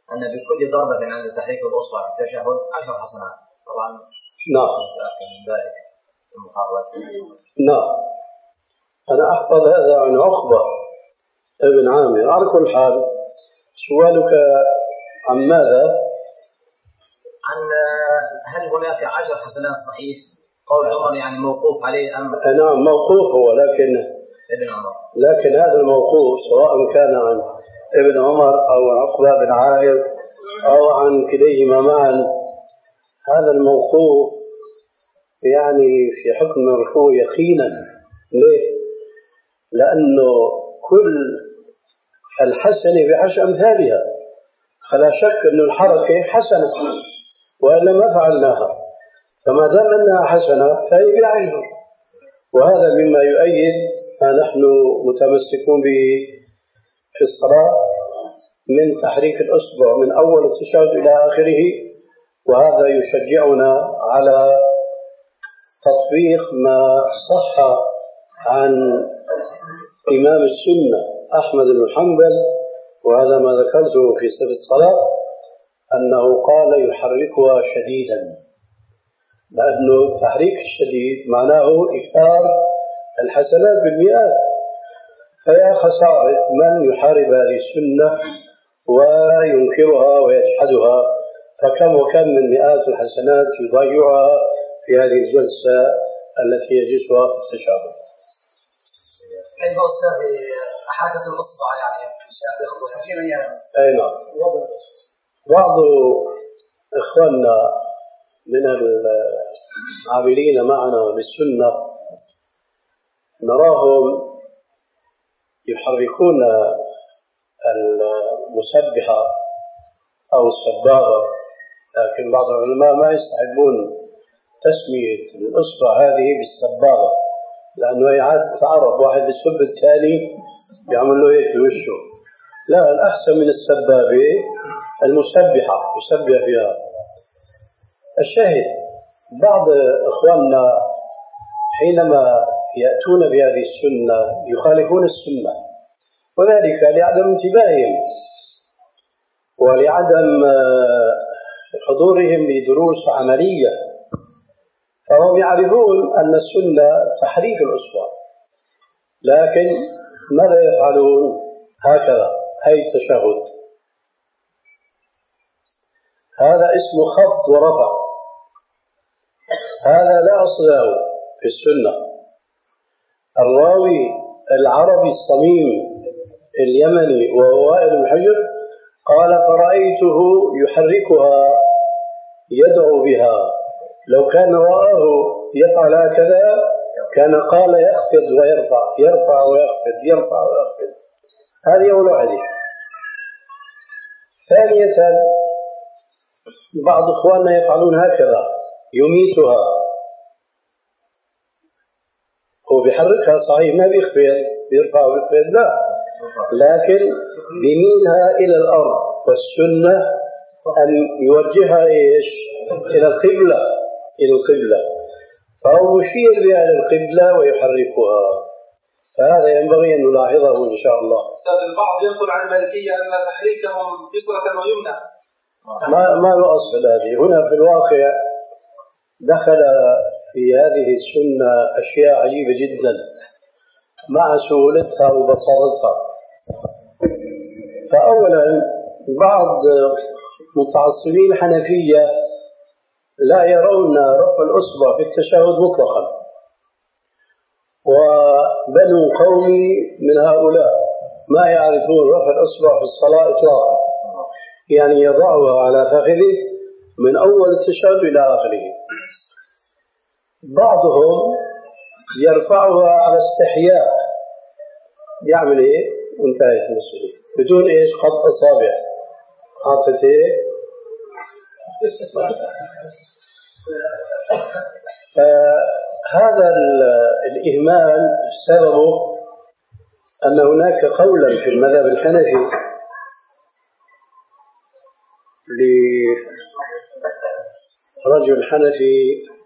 [SPEAKER 3] أن بكل ضربة عند تحريك الأصبع في التشهد عشر حسنات. طبعا
[SPEAKER 1] نعم
[SPEAKER 3] من ذلك المحاضرات.
[SPEAKER 1] نعم أنا أحفظ هذا عن عقبة ابن عامر. على كل حال سؤالك عن ماذا؟
[SPEAKER 3] عن هل هناك عشر حسنات صحيح؟ قول عمر يعني موقوف عليه أم؟
[SPEAKER 1] نعم موقوف هو، لكن
[SPEAKER 3] ابن عمر،
[SPEAKER 1] لكن هذا الموقوف سواء كان عن ابن عمر أو عن عقبة بن عامر أو عن كليهما معا، هذا الموقوف يعني في حكم مرفوع يقينا. ليه؟ لأنه كل الحسنة بعشر أمثالها، فلا شك أن الحركة حسنة وإلا ما فعلناها، فما دام أنها حسنة فهي بعشر. وهذا مما يؤيد ما نحن متمسكون به في الصلاة من تحريك الأصبع من أول التشهد إلى آخره، وهذا يشجعنا على تطبيق ما صح عن إمام السنة أحمد بن حنبل، وهذا ما ذكرته في صفة الصلاة، أنه قال يحركها شديدا، لأنه التحريك الشديد معناه إكثار الحسنات بالمئات. فيا خسارة من يحارب هذه السنة وينكرها ويجحدها، فكم وكم من مئات الحسنات يضيعها في هذه الجلسة التي يجلسها في التشهد.
[SPEAKER 3] كيف أستاذ حركة الأصبع يعني يخطو حكيما يعني؟
[SPEAKER 1] أي نعم. بعض إخواننا من العاملين معنا بالسنة نراهم يحركون المسبحة أو السبابة، لكن بعض العلماء ما يستحبون تسمية الأصبع هذه بالسبابة، لأنه إعادة عرب واحد يسب الثاني يعمل له هيك وشه. لا، الأحسن من السبابة المسبحة يسبح فيها. الشاهد بعض إخواننا حينما يأتون بهذه السنة يخالفون السنة، وذلك لعدم انتباههم ولعدم حضورهم لدروس عملية، فهم يعرفون أن السنة تحريك الأصبع، لكن ماذا يفعلون؟ هكذا هي التشهد، هذا اسمه خفض ورفع، هذا لا أصل له في السنة. الراوي العربي الصميم اليمني وهو وائل بن حجر قال فرأيته يحركها يدعو بها، لو كان رآه يفعل هكذا كان قال يخفض ويرفع يرفع ويخفض يرفع ويخفض. هذه أول واحدة. ثانية بعض إخواننا يفعلون هكذا يميتها، هو بيحركها صحيح ما بيخفض بيرفع ويخفض لا، لكن بيميلها إلى الأرض، والسنة أن يوجهها إيش؟ إلى القبلة إلى القبلة، فهو مشير بها إلى القبلة ويحركها. فهذا ينبغي أن نلاحظه إن شاء الله.
[SPEAKER 4] أستاذ البعض ينقل عن المالكية أن تحريكهم يسرة ويمنى.
[SPEAKER 1] ما ما له أصل هذه. هنا في الواقع دخل في هذه السنة أشياء عجيبة جدا مع سهولتها وبساطتها. فأولا بعض متعصبين الحنفية لا يرون رفع الأصبع في التشهد مطلقا، وبنو قومي من هؤلاء ما يعرفون رفع الأصبع في الصلاة إطلاقا، يعني يضعها على فخذه من أول التشهد إلى آخره. بعضهم يرفعها على استحياء، يعمل إيه؟ وانتهت المسألة بدون إيش؟ خط أصابع، حاطط إيه؟ فهذا الإهمال سببه أن هناك قولا في المذهب الحنفي لرجل حنفي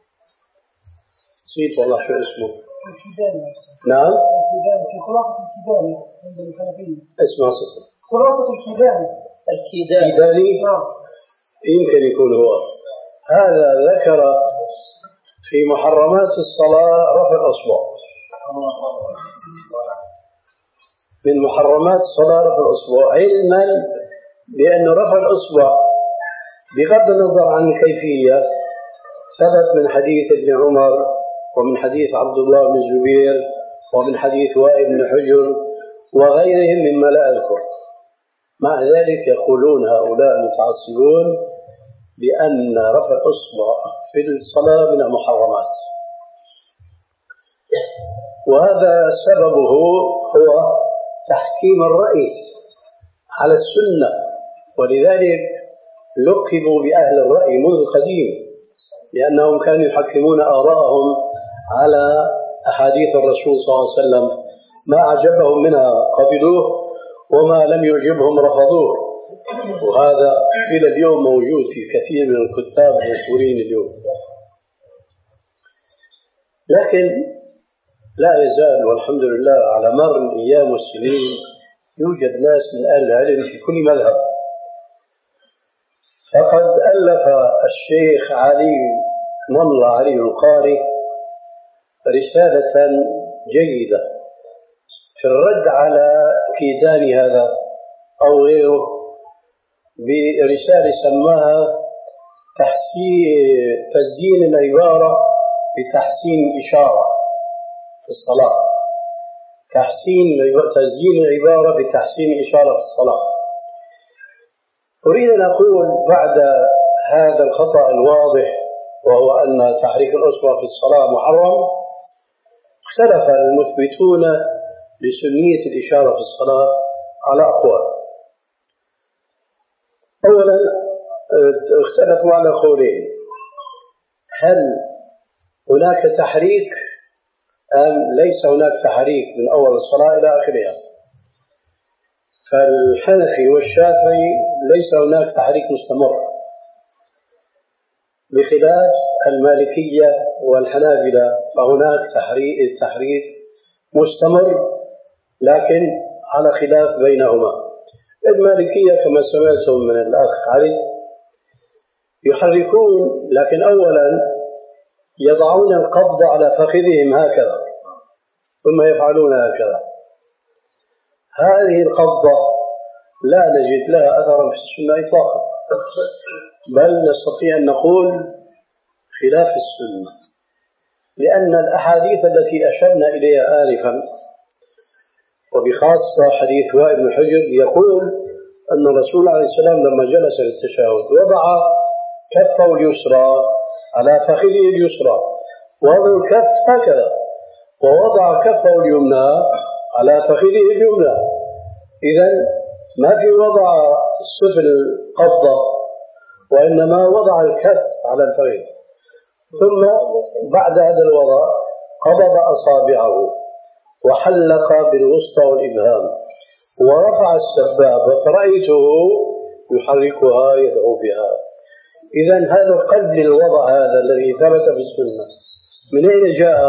[SPEAKER 1] نسيت والله شو اسمه.
[SPEAKER 5] الكيداني.
[SPEAKER 1] نعم.
[SPEAKER 5] الكيداني في خلاصة الكيداني عند الحنفية.
[SPEAKER 1] اسمع صفر.
[SPEAKER 5] خلاصة الكيداني.
[SPEAKER 2] الكيداني
[SPEAKER 1] يمكن يكون هو هذا. ذكر في محرمات الصلاة رفع الأصبع، من محرمات الصلاة رفع الأصبع، علما بأن رفع الأصبع بغض النظر عن الكيفية ثبت من حديث ابن عمر ومن حديث عبد الله بن الزبير ومن حديث وائل بن حجر وغيرهم مما لا أذكر. مع ذلك يقولون هؤلاء المتعصبون بأن رفع الأصبع في الصلاة من المحرمات، وهذا سببه هو تحكيم الرأي على السنة، ولذلك لقبوا بأهل الرأي منذ قديم، لأنهم كانوا يحكمون آراءهم على أحاديث الرسول صلى الله عليه وسلم، ما أعجبهم منها قبلوه وما لم يعجبهم رفضوه. وهذا إلى اليوم موجود في كثير من الكتاب المشهورين اليوم. لكن لا يزال والحمد لله على مر الأيام والسنين يوجد ناس من أهل العلم في كل مذهب. فقد ألف الشيخ علي نمر علي القاري رسالة جيدة في الرد على كيدان هذا أو غيره، برسالة سماها تحسين تزيين العبارة بتحسين الإشارة في الصلاة، تحسين تزيين العبارة بتحسين الإشارة في الصلاة. أريد أن أقول بعد هذا الخطأ الواضح، وهو أن تحريك الأصبع في الصلاة محرم، اختلف المثبتون لسنية الإشارة في الصلاة على أقوال. أولا اختلفوا على قولين: هل هناك تحريك أم ليس هناك تحريك من أول الصلاة إلى آخرها؟ فالحنفي والشافعي ليس هناك تحريك مستمر، بخلاف المالكية والحنابلة فهناك تحريك التحريك مستمر لكن على خلاف بينهما. المالكية كما سمعتم من الأخ علي يحركون، لكن أولا يضعون القبض على فخذهم هكذا ثم يفعلون هكذا. هذه القبضة لا نجد لها أثرا في السنة إطلاقا، بل نستطيع أن نقول خلاف السنة، لأن الأحاديث التي أشرنا إليها آنفا وبخاصة حديث وائل بن حجر يقول أن الرسول عليه السلام لما جلس للتشهد وضع كفه اليسرى على فخذه اليسرى، وضع الكف هكذا، ووضع كفه اليمنى على فخذه اليمنى. إذن ما في وضع سفل القبضة، وإنما وضع الكف على الفخذ، ثم بعد هذا الوضع قبض أصابعه وحلق بالوسطى والإبهام ورفع السبابة فرأيته يحركها يدعو بها. إذن هذا القلب للوضع هذا الذي ثبت في السنة من أين جاء؟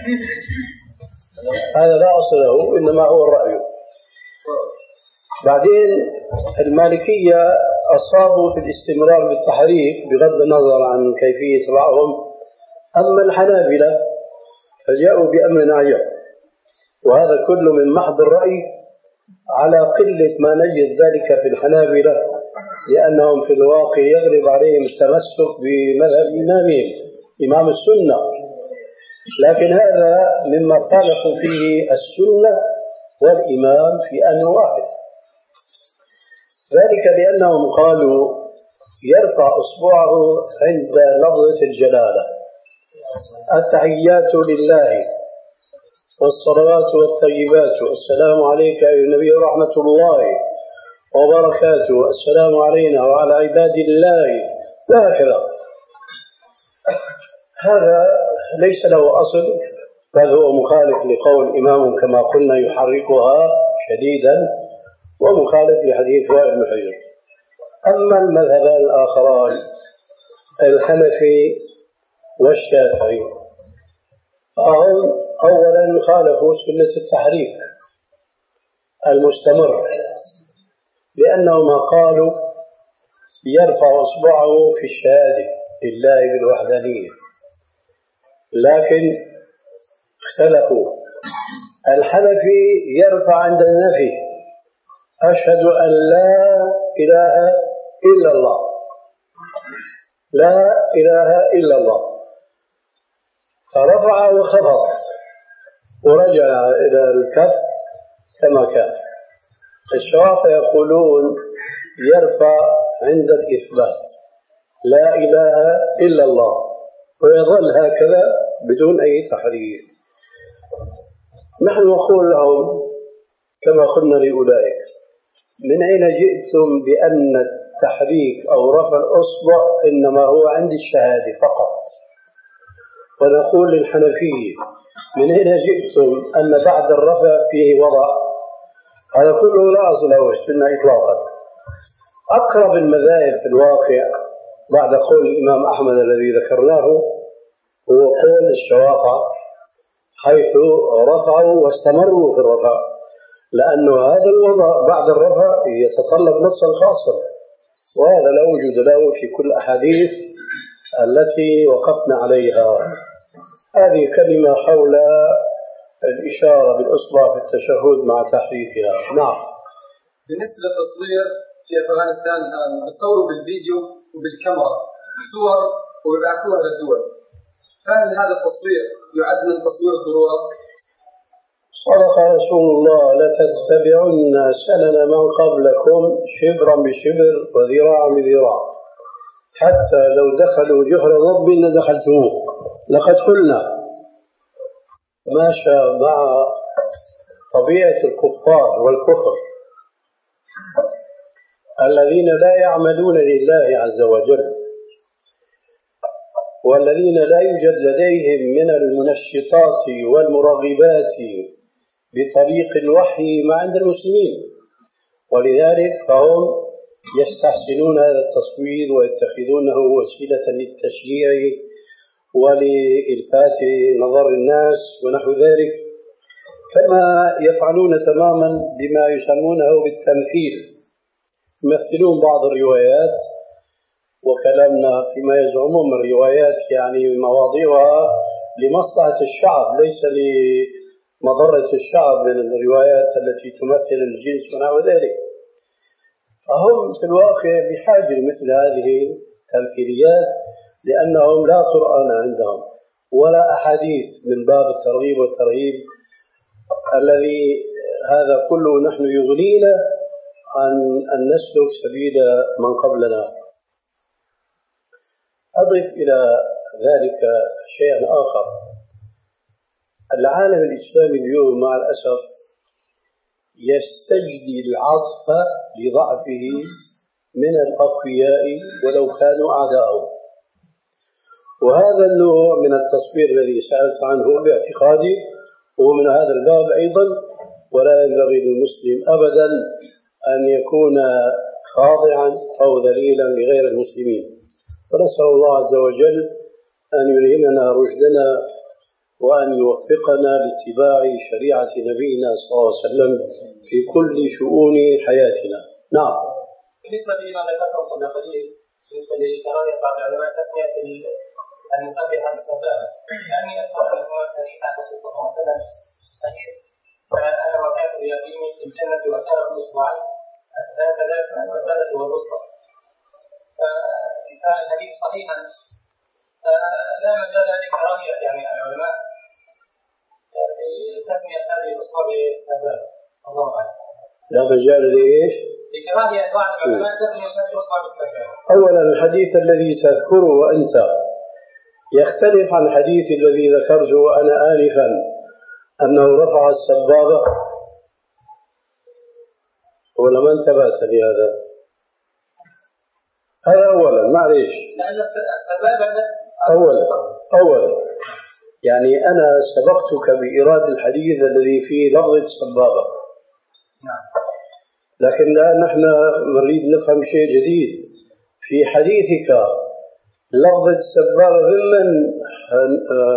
[SPEAKER 1] هذا لا أصل له، إنما هو الرأي. بعدين المالكية أصابوا في الاستمرار بالتحريك بغض النظر عن كيفية رأيهم، أما الحنابلة فجاءوا بأمر عجب، وهذا كله من محض الرأي على قلة ما نجد ذلك في الحنابلة، لأنهم في الواقع يغلب عليهم التمسك بمذهب إمامهم إمام السنة، لكن هذا مما خالفوا فيه السنة والإمام في أن واحد، ذلك لأنهم قالوا يرفع أصبعه عند لفظة الجلالة: التحيات لله والصلوات والطيبات، السلام عليك أيها النبي ورحمة الله وبركاته، السلام علينا وعلى عباد الله، وهكذا. هذا ليس له أصل، بل هو مخالف لقول إمام كما قلنا يحركها شديدا، ومخالف لحديث وائل بن حجر. أما المذهبان الآخران الحنفي والشافعي فهم أولا خالفوا سنة التحريك المستمر، لأنهما قالوا يرفع إصبعه في الشهادة لله بالوحدانية، لكن اختلفوا. الحنفي يرفع عند النفي أشهد أن لا إله إلا الله، لا إله إلا الله، فرفع وخفض ورجع إلى الكف كما كان. الشافعية يقولون يرفع عند الإثبات لا إله إلا الله ويظل هكذا بدون أي تحريف. نحن نقول لهم كما قلنا لأولئك: من أين جئتم بأن التحريك أو رفع الأصبع إنما هو عند الشهادة فقط؟ ونقول للحنفية: من أين جئتم أن بعد الرفع فيه وضع؟ هذا كله لا أصل له في السنة إطلاقا. أقرب المذاهب في الواقع بعد قول الإمام أحمد الذي ذكرناه هو قول الشوافع، حيث رفعوا واستمروا في الرفع، لأن هذا الوضع بعد الرفع يتطلب نصا خاصا، وهذا لا وجود له في كل الأحاديث التي وقفنا عليها. هذه كلمة حول الإشارة بالإصبع في التشهد مع تحريفها. نعم.
[SPEAKER 4] بالنسبة للتصوير في أفغانستان الآن يصوروا بالفيديو وبالكاميرا صور ويبعثوها للدول، فهل هذا التصوير يعد من تصوير الضرورة؟
[SPEAKER 1] صدق رسول الله: لتتبعن سنن من قبلكم شبرا بشبر وذراعا بذراع حتى لو دخلوا جحر ضب لدخلتموه. لقد قلنا ماشى مع طبيعة الكفار والكفر الذين لا يعملون لله عز وجل، والذين لا يوجد لديهم من المنشطات والمرغبات بطريق الوحي ما عند المسلمين، ولذلك فهم يستحسنون هذا التصوير ويتخذونه وسيلة للتشجيع ولإلفات نظر الناس ونحو ذلك، كما يفعلون تماما بما يسمونه بالتمثيل. يمثلون بعض الروايات، وكلامنا فيما يزعمون من روايات يعني مواضيعها لمصلحة الشعب ليس لمضرة الشعب من الروايات التي تمثل الجنس ونحو ذلك. فهم في الواقع بحاجة لمثل هذه التمثيليات، لأنهم لا قرآن عندهم ولا أحاديث من باب الترغيب والترهيب الذي هذا كله نحن يغنينا عن أن نسلك سبيل من قبلنا. أضف إلى ذلك شيئا آخر: العالم الإسلامي اليوم مع الأسف يستجدي العطف لضعفه من الأقوياء ولو كانوا أعداءهم، وهذا النوع من التصوير الذي سألت عنه باعتقادي هو من هذا الباب أيضا، ولا ينبغي للمسلم أبدا أن يكون خاضعا أو ذليلا لغير المسلمين. ونسأل الله عز وجل أن يلهمنا رشدنا وأن يوفقنا لاتباع شريعة نبينا صلى الله عليه وسلم في كل شؤون حياتنا. نعم.
[SPEAKER 5] بالنسبة لما ذكرتم قبل قليل بالنسبة لكراهية بعض العلماء تسمية المسبحة بالسبابة، يعني أتوقع السماء الحديثة عن الرسول صلى الله عليه وسلم صحيح: فأنا وقعت بيقيني في الجنة وكان في أسبوعين كذلك السبابة والوسطى. فالحديث صحيحا لا مجال لكراهية يعني العلماء تسمية هذه الأصابع بالسبابة. الله أعلم.
[SPEAKER 1] لا مجال لإيش؟
[SPEAKER 5] لكراهية بعض العلماء تسمية هذه الأصابع بالسبابة.
[SPEAKER 1] أولا الحديث الذي تذكره أنت يختلف عن الحديث الذي ذكرته أنا آنفا أنه رفع السبابة، ولما انتبهت لهذا. هذا أولا. معليش.
[SPEAKER 5] لأن السبابة
[SPEAKER 1] أولا أولا يعني أنا سبقتك بإيراد الحديث الذي فيه لفظ السبابة، لكن الآن نحن نريد نفهم شيء جديد في حديثك. لفظ السبابة ممن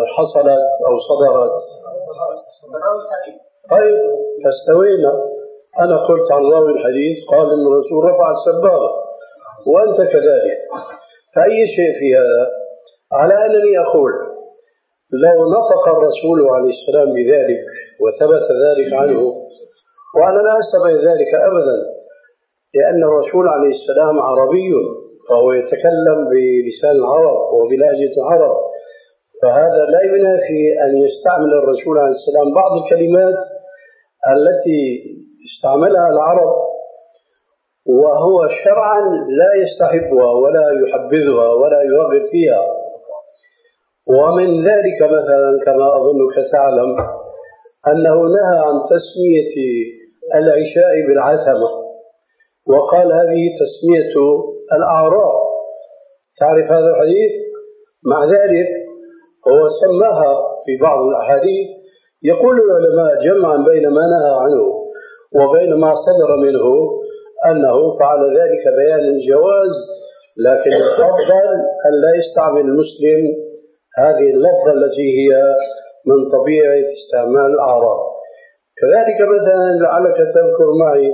[SPEAKER 1] حصلت أو صدرت؟ طيب فاستوينا. أنا قلت عن راوي الحديث قال إن الرسول رفع السبابة وأنت كذلك، فأي شيء في هذا؟ على أنني أقول لو نطق الرسول عليه السلام بذلك وثبت ذلك عنه، وأنا لا أستبعد ذلك أبدا، لأن الرسول عليه السلام عربي فهو يتكلم بلسان العرب وبلهجة العرب، فهذا لا ينافي أن يستعمل الرسول عليه السلام بعض الكلمات التي استعملها العرب وهو شرعا لا يستحبها ولا يحبذها ولا يرغب فيها. ومن ذلك مثلا كما أظنك تعلم أنه نهى عن تسمية العشاء بالعتمة، وقال هذه تسمية الأعراب. تعرف هذا الحديث؟ مع ذلك هو سماها في بعض الأحاديث. يقول العلماء جمعا بين ما نهى عنه وبين ما صدر منه أنه فعل ذلك بيان الجواز، لكن الأفضل أن لا يستعمل المسلم هذه اللفظة التي هي من طبيعة استعمال الأعراب. كذلك مثلا لعلك تذكر معي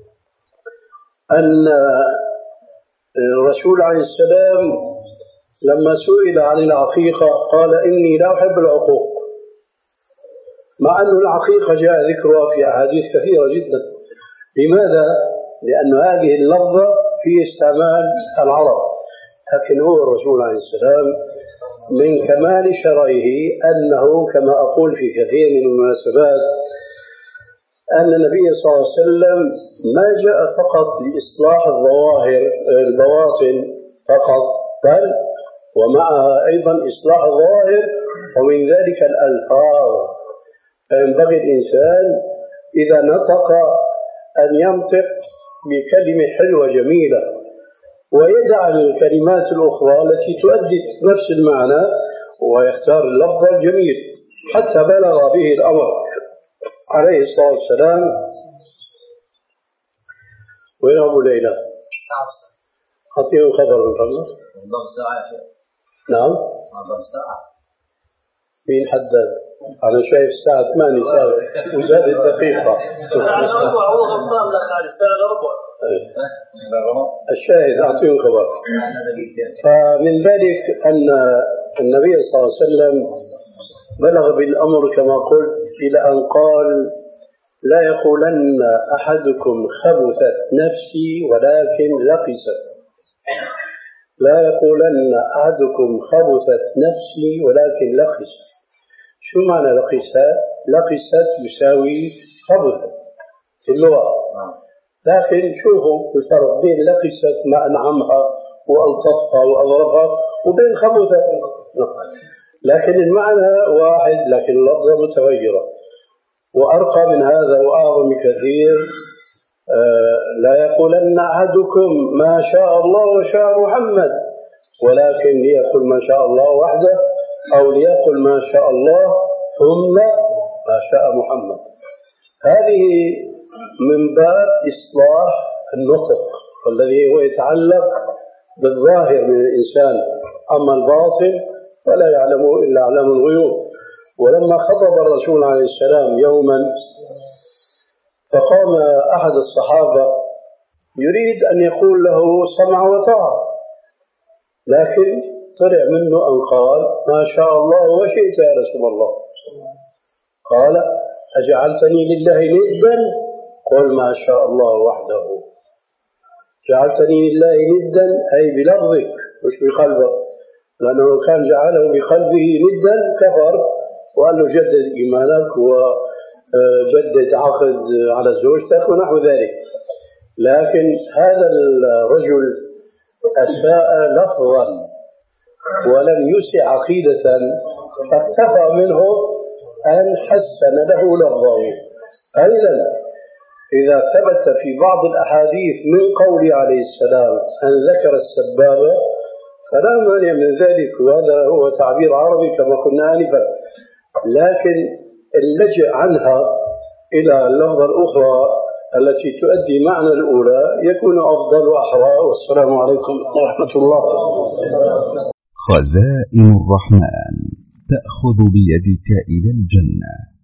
[SPEAKER 1] أن الرسول عليه السلام لما سئل عن العقيقة قال إني لا أحب العقوق، مع أن العقيقة جاء ذكرها في أحاديث كثيرة جدا. لماذا؟ لأن هذه اللفظة في استعمال العرب، لكن هو الرسول عليه السلام من كمال شرعه أنه كما أقول في كثير من المناسبات أن النبي صلى الله عليه وسلم ما جاء فقط لإصلاح الظواهر البواطن فقط، بل ومعها أيضا إصلاح الظواهر ومن ذلك الألفاظ. فينبغي الإنسان إذا نطق أن ينطق بكلمة حلوة جميلة ويدع الكلمات الأخرى التي تؤدي نفس المعنى ويختار اللفظ الجميل، حتى بلغ به الأمر عليه الصلاة والسلام. وين أبو ليلى؟ أعطيه خبر من فضلك. نعم. مين حدد؟ أنا شايف الساعة ثمانية ساعة وزادت دقيقة.
[SPEAKER 2] هو غلطان لك على الساعة ربع.
[SPEAKER 1] الشاهد أعطيه خبر. فمن ذلك أن النبي صلى الله عليه وسلم بلغ بالأمر كما قلت إلى أن قال لا يقولن أحدكم خبثت نفسي ولكن لقست. لا يقولن أحدكم خبثت نفسي ولكن لقست. شو معنى لقست؟ لقست يساوي خبثت في اللغة، لكن شوفوا الفرق بين لقست ما أنعمها وألطفها وأضربها وبين خبثت، لكن المعنى واحد لكن اللفظة متغيرة. وأرقى من هذا وأعظم كثير آه لا يقولن أحدكم ما شاء الله وشاء محمد ولكن ليقل ما شاء الله وحده، أو ليقل ما شاء الله ثم ما شاء محمد. هذه من باب إصلاح النطق والذي هو يتعلق بالظاهر من الإنسان، أما الباطن فلا يعلمه إلا علام الغيوب. ولما خطب الرسول عليه السلام يوما فقام أحد الصحابة يريد أن يقول له سمع وطاعة، لكن طلع منه أن قال ما شاء الله وشئت يا رسول الله. قال أجعلتني لله ندا؟ قل ما شاء الله وحده. جعلتني لله ندا أي بلفظك مش بقلبك، لأنه لو كان جعله بقلبه ندا كفر وقال له جدد إيمانك وجدد عقد على زوجتك ونحو ذلك. لكن هذا الرجل أساء لفظا ولم يسع عقيدة، فاكتفى منه أن حسن له لفظه. أيضا إذا ثبت في بعض الأحاديث من قوله عليه السلام أن ذكر السبابة فلا مانع من ذلك، وهذا هو تعبير عربي كما قلنا آنفا، لكن اللجأ عنها إلى اللفظة الأخرى التي تؤدي معنى الأولى يكون أفضل وأحرى. والسلام عليكم ورحمة الله.
[SPEAKER 6] خزائن الرحمن تأخذ بيدك إلى الجنة.